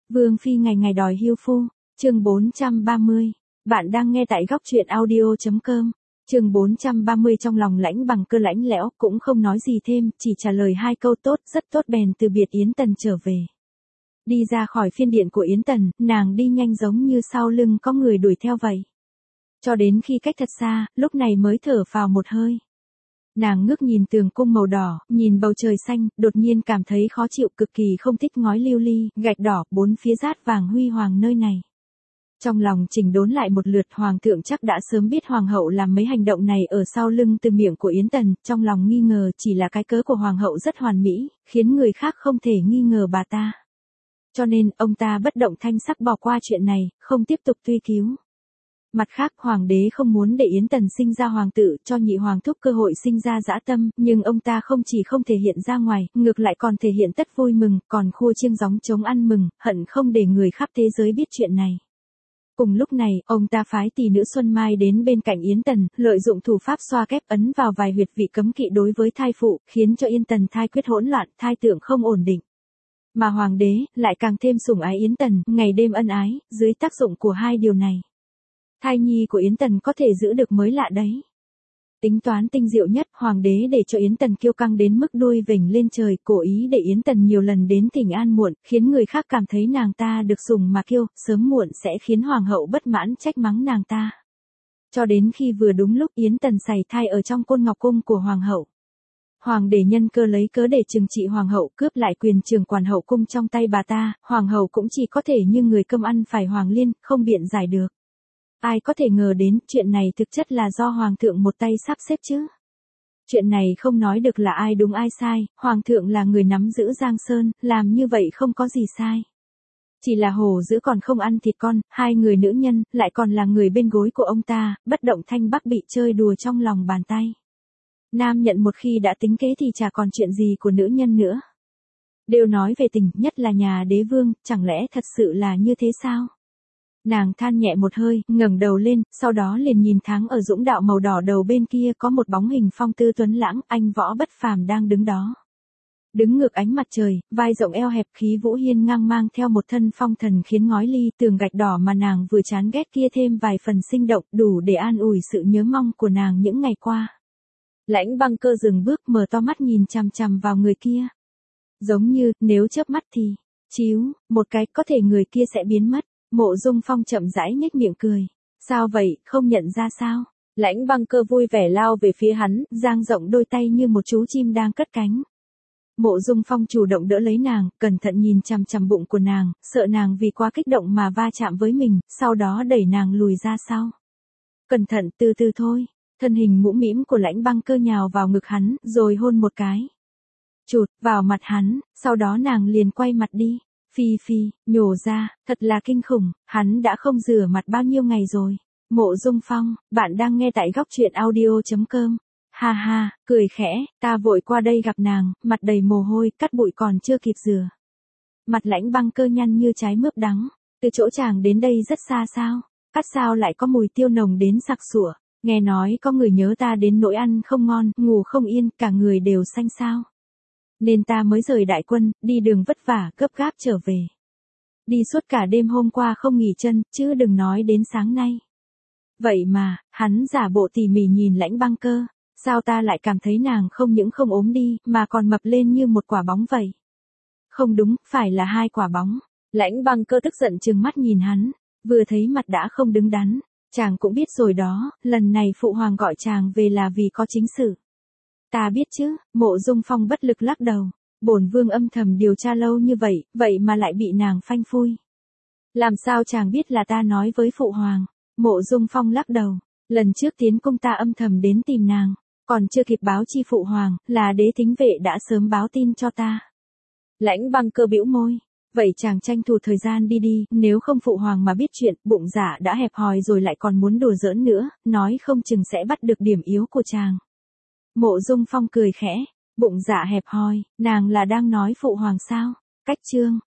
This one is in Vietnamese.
Vương phi ngày ngày đòi hưu phu, chương 430. Bạn đang nghe tại góc truyện audio.com. Chương 430 trong lòng Lãnh Bằng Cơ lãnh lẽo, cũng không nói gì thêm, chỉ trả lời hai câu tốt, rất tốt bèn từ biệt Yến Tần trở về. Đi ra khỏi phiên điện của Yến Tần, nàng đi nhanh giống như sau lưng có người đuổi theo vậy. Cho đến khi cách thật xa, lúc này mới thở phào một hơi. Nàng ngước nhìn tường cung màu đỏ, nhìn bầu trời xanh, đột nhiên cảm thấy khó chịu, cực kỳ không thích ngói lưu ly, gạch đỏ, bốn phía rát vàng huy hoàng nơi này. Trong lòng chỉnh đốn lại một lượt, hoàng thượng chắc đã sớm biết hoàng hậu làm mấy hành động này ở sau lưng từ miệng của Yến Tần, trong lòng nghi ngờ chỉ là cái cớ của hoàng hậu rất hoàn mỹ, khiến người khác không thể nghi ngờ bà ta. Cho nên, ông ta bất động thanh sắc bỏ qua chuyện này, không tiếp tục truy cứu. Mặt khác, hoàng đế không muốn để Yến Tần sinh ra hoàng tử, cho nhị hoàng thúc cơ hội sinh ra dã tâm, nhưng ông ta không chỉ không thể hiện ra ngoài, ngược lại còn thể hiện tất vui mừng, còn khua chiêng gióng trống ăn mừng, hận không để người khắp thế giới biết chuyện này. Cùng lúc này, ông ta phái tỷ nữ Xuân Mai đến bên cạnh Yến Tần, lợi dụng thủ pháp xoa kép ấn vào vài huyệt vị cấm kỵ đối với thai phụ, khiến cho Yến Tần thai quyết hỗn loạn, thai tượng không ổn định. Mà hoàng đế lại càng thêm sủng ái Yến Tần, ngày đêm ân ái, dưới tác dụng của hai điều này. Thai nhi của Yến Tần có thể giữ được mới lạ đấy. Tính toán tinh diệu nhất, hoàng đế để cho Yến Tần kiêu căng đến mức đuôi vểnh lên trời, cố ý để Yến Tần nhiều lần đến thỉnh an muộn, khiến người khác cảm thấy nàng ta được sủng mà kiêu, sớm muộn sẽ khiến hoàng hậu bất mãn trách mắng nàng ta. Cho đến khi vừa đúng lúc Yến Tần sảy thai ở trong côn ngọc cung của hoàng hậu. Hoàng đế nhân cơ lấy cớ để trừng trị hoàng hậu, cướp lại quyền trưởng quản hậu cung trong tay bà ta, hoàng hậu cũng chỉ có thể như người cơm ăn phải hoàng liên, không biện giải được. Ai có thể ngờ đến, chuyện này thực chất là do hoàng thượng một tay sắp xếp chứ. Chuyện này không nói được là ai đúng ai sai, hoàng thượng là người nắm giữ Giang Sơn, làm như vậy không có gì sai. Chỉ là hổ dữ còn không ăn thịt con, hai người nữ nhân, lại còn là người bên gối của ông ta, bất động thanh bắc bị chơi đùa trong lòng bàn tay. Nam nhận một khi đã tính kế thì chả còn chuyện gì của nữ nhân nữa. Đều nói về tình, nhất là nhà đế vương, chẳng lẽ thật sự là như thế sao? Nàng than nhẹ một hơi, ngẩng đầu lên, sau đó liền nhìn tháng ở dũng đạo màu đỏ đầu bên kia có một bóng hình phong tư tuấn lãng, anh võ bất phàm đang đứng đó. Đứng ngược ánh mặt trời, vai rộng eo hẹp, khí vũ hiên ngang, mang theo một thân phong thần khiến ngói ly tường gạch đỏ mà nàng vừa chán ghét kia thêm vài phần sinh động, đủ để an ủi sự nhớ mong của nàng những ngày qua. Lãnh Băng Cơ dừng bước, mở to mắt nhìn chằm chằm vào người kia. Giống như, nếu chớp mắt thì, chíu, một cái, có thể người kia sẽ biến mất. Mộ Dung Phong chậm rãi nhếch miệng cười. Sao vậy, không nhận ra sao? Lãnh Băng Cơ vui vẻ lao về phía hắn, dang rộng đôi tay như một chú chim đang cất cánh. Mộ Dung Phong chủ động đỡ lấy nàng, cẩn thận nhìn chằm chằm bụng của nàng, sợ nàng vì quá kích động mà va chạm với mình, sau đó đẩy nàng lùi ra sau. Cẩn thận, từ từ thôi. Thân hình mũm mĩm của Lãnh Băng Cơ nhào vào ngực hắn, rồi hôn một cái. Chụt vào mặt hắn, sau đó nàng liền quay mặt đi. Phi phi, nhổ ra, thật là kinh khủng, hắn đã không rửa mặt bao nhiêu ngày rồi. Mộ Dung Phong, bạn đang nghe tại góc truyện audio.com. Ha ha, cười khẽ, ta vội qua đây gặp nàng, mặt đầy mồ hôi, cắt bụi còn chưa kịp rửa. Mặt Lãnh Băng Cơ nhăn như trái mướp đắng, từ chỗ chàng đến đây rất xa sao, cắt sao lại có mùi tiêu nồng đến sặc sủa, nghe nói có người nhớ ta đến nỗi ăn không ngon, ngủ không yên, cả người đều xanh xao. Nên ta mới rời đại quân, đi đường vất vả, gấp gáp trở về. Đi suốt cả đêm hôm qua không nghỉ chân, chứ đừng nói đến sáng nay. Vậy mà, hắn giả bộ tỉ mỉ nhìn Lãnh Băng Cơ, sao ta lại cảm thấy nàng không những không ốm đi, mà còn mập lên như một quả bóng vậy. Không đúng, phải là hai quả bóng. Lãnh Băng Cơ tức giận trừng mắt nhìn hắn, vừa thấy mặt đã không đứng đắn. Chàng cũng biết rồi đó, lần này phụ hoàng gọi chàng về là vì có chính sự. Ta biết chứ, Mộ Dung Phong bất lực lắc đầu. Bổn vương âm thầm điều tra lâu như vậy, vậy mà lại bị nàng phanh phui. Làm sao chàng biết là ta nói với phụ hoàng? Mộ Dung Phong lắc đầu. Lần trước tiến cung ta âm thầm đến tìm nàng, còn chưa kịp báo chi phụ hoàng, là đế thính vệ đã sớm báo tin cho ta. Lãnh Băng Cơ bĩu môi. Vậy chàng tranh thủ thời gian đi đi, nếu không phụ hoàng mà biết chuyện, bụng dạ đã hẹp hòi rồi lại còn muốn đùa giỡn nữa, nói không chừng sẽ bắt được điểm yếu của chàng. Mộ Dung Phong cười khẽ, bụng dạ hẹp hòi, nàng là đang nói phụ hoàng sao? Cách chương,